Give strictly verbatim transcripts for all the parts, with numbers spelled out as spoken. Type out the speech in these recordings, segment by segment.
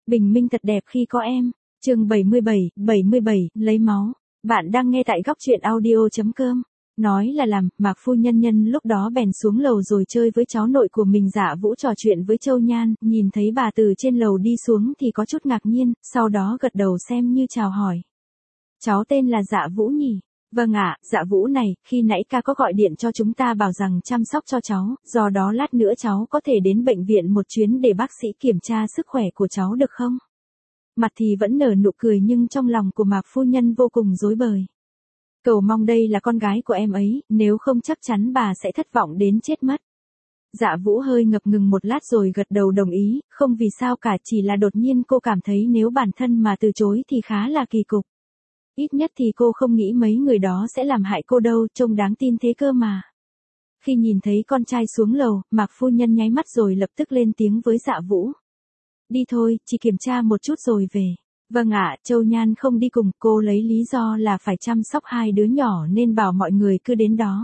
Bình minh thật đẹp khi có em. Chương bảy mươi bảy, bảy mươi bảy, lấy máu. Bạn đang nghe tại góc truyện audio chấm com. Nói là làm, Mạc phu nhân nhân lúc đó bèn xuống lầu rồi chơi với cháu nội của mình. Dạ Vũ trò chuyện với Châu Nhan, nhìn thấy bà từ trên lầu đi xuống thì có chút ngạc nhiên, sau đó gật đầu xem như chào hỏi. Cháu tên là Dạ Vũ nhỉ? Vâng ạ, Dạ Vũ này, khi nãy ca có gọi điện cho chúng ta bảo rằng chăm sóc cho cháu, do đó lát nữa cháu có thể đến bệnh viện một chuyến để bác sĩ kiểm tra sức khỏe của cháu được không? Mặt thì vẫn nở nụ cười nhưng trong lòng của Mạc phu nhân vô cùng rối bời. Cầu mong đây là con gái của em ấy, nếu không chắc chắn bà sẽ thất vọng đến chết mất. Dạ Vũ hơi ngập ngừng một lát rồi gật đầu đồng ý, không vì sao cả, chỉ là đột nhiên cô cảm thấy nếu bản thân mà từ chối thì khá là kỳ cục. Ít nhất thì cô không nghĩ mấy người đó sẽ làm hại cô đâu, trông đáng tin thế cơ mà. Khi nhìn thấy con trai xuống lầu, Mạc phu nhân nháy mắt rồi lập tức lên tiếng với Dạ Vũ. Đi thôi, chỉ kiểm tra một chút rồi về. Vâng ạ, Châu Nhan không đi cùng, cô lấy lý do là phải chăm sóc hai đứa nhỏ nên bảo mọi người cứ đến đó.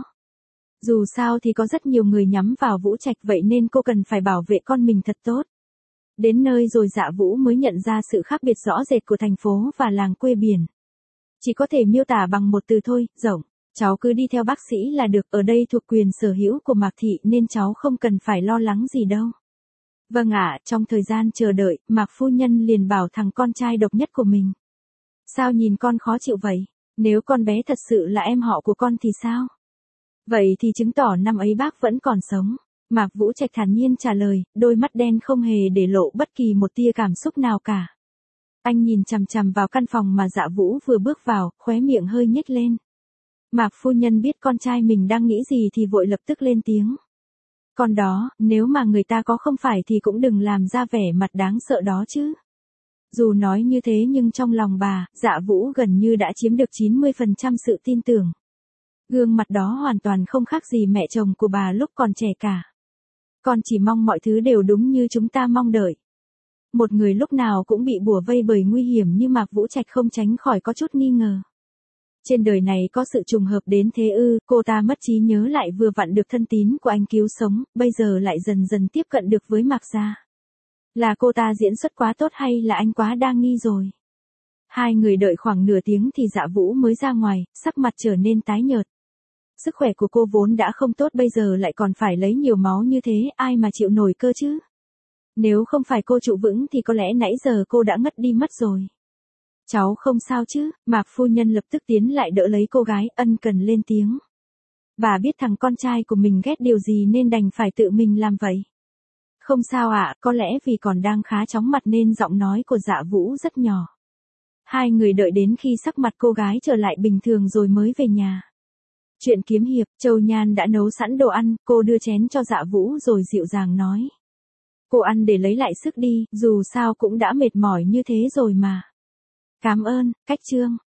Dù sao thì có rất nhiều người nhắm vào Vũ Trạch, vậy nên cô cần phải bảo vệ con mình thật tốt. Đến nơi rồi Dạ Vũ mới nhận ra sự khác biệt rõ rệt của thành phố và làng quê biển. Chỉ có thể miêu tả bằng một từ thôi, rộng. Cháu cứ đi theo bác sĩ là được, ở đây thuộc quyền sở hữu của Mạc Thị nên cháu không cần phải lo lắng gì đâu. Vâng ạ, trong thời gian chờ đợi, Mạc phu nhân liền bảo thằng con trai độc nhất của mình. Sao nhìn con khó chịu vậy? Nếu con bé thật sự là em họ của con thì sao? Vậy thì chứng tỏ năm ấy bác vẫn còn sống. Mạc Vũ Trạch thản nhiên trả lời, đôi mắt đen không hề để lộ bất kỳ một tia cảm xúc nào cả. Anh nhìn chằm chằm vào căn phòng mà Dạ Vũ vừa bước vào, khóe miệng hơi nhếch lên. Mạc phu nhân biết con trai mình đang nghĩ gì thì vội lập tức lên tiếng. Con đó, nếu mà người ta có không phải thì cũng đừng làm ra vẻ mặt đáng sợ đó chứ. Dù nói như thế nhưng trong lòng bà, Dạ Vũ gần như đã chiếm được chín mươi phần trăm sự tin tưởng. Gương mặt đó hoàn toàn không khác gì mẹ chồng của bà lúc còn trẻ cả. Con chỉ mong mọi thứ đều đúng như chúng ta mong đợi. Một người lúc nào cũng bị bủa vây bởi nguy hiểm như Mạc Vũ Trạch không tránh khỏi có chút nghi ngờ. Trên đời này có sự trùng hợp đến thế ư? Cô ta mất trí nhớ lại vừa vặn được thân tín của anh cứu sống, bây giờ lại dần dần tiếp cận được với Mạc gia. Là cô ta diễn xuất quá tốt hay là anh quá đa nghi rồi? Hai người đợi khoảng nửa tiếng thì Dạ Vũ mới ra ngoài, sắc mặt trở nên tái nhợt. Sức khỏe của cô vốn đã không tốt, bây giờ lại còn phải lấy nhiều máu như thế, ai mà chịu nổi cơ chứ? Nếu không phải cô trụ vững thì có lẽ nãy giờ cô đã ngất đi mất rồi. Cháu không sao chứ? Mạc phu nhân lập tức tiến lại đỡ lấy cô gái, ân cần lên tiếng. Bà biết thằng con trai của mình ghét điều gì nên đành phải tự mình làm vậy. Không sao ạ, à, có lẽ vì còn đang khá chóng mặt nên giọng nói của Dạ Vũ rất nhỏ. Hai người đợi đến khi sắc mặt cô gái trở lại bình thường rồi mới về nhà. Chuyện kiếm hiệp, Châu Nhan đã nấu sẵn đồ ăn, cô đưa chén cho Dạ Vũ rồi dịu dàng nói. Cô ăn để lấy lại sức đi, dù sao cũng đã mệt mỏi như thế rồi mà. Cảm ơn, Cách Trương.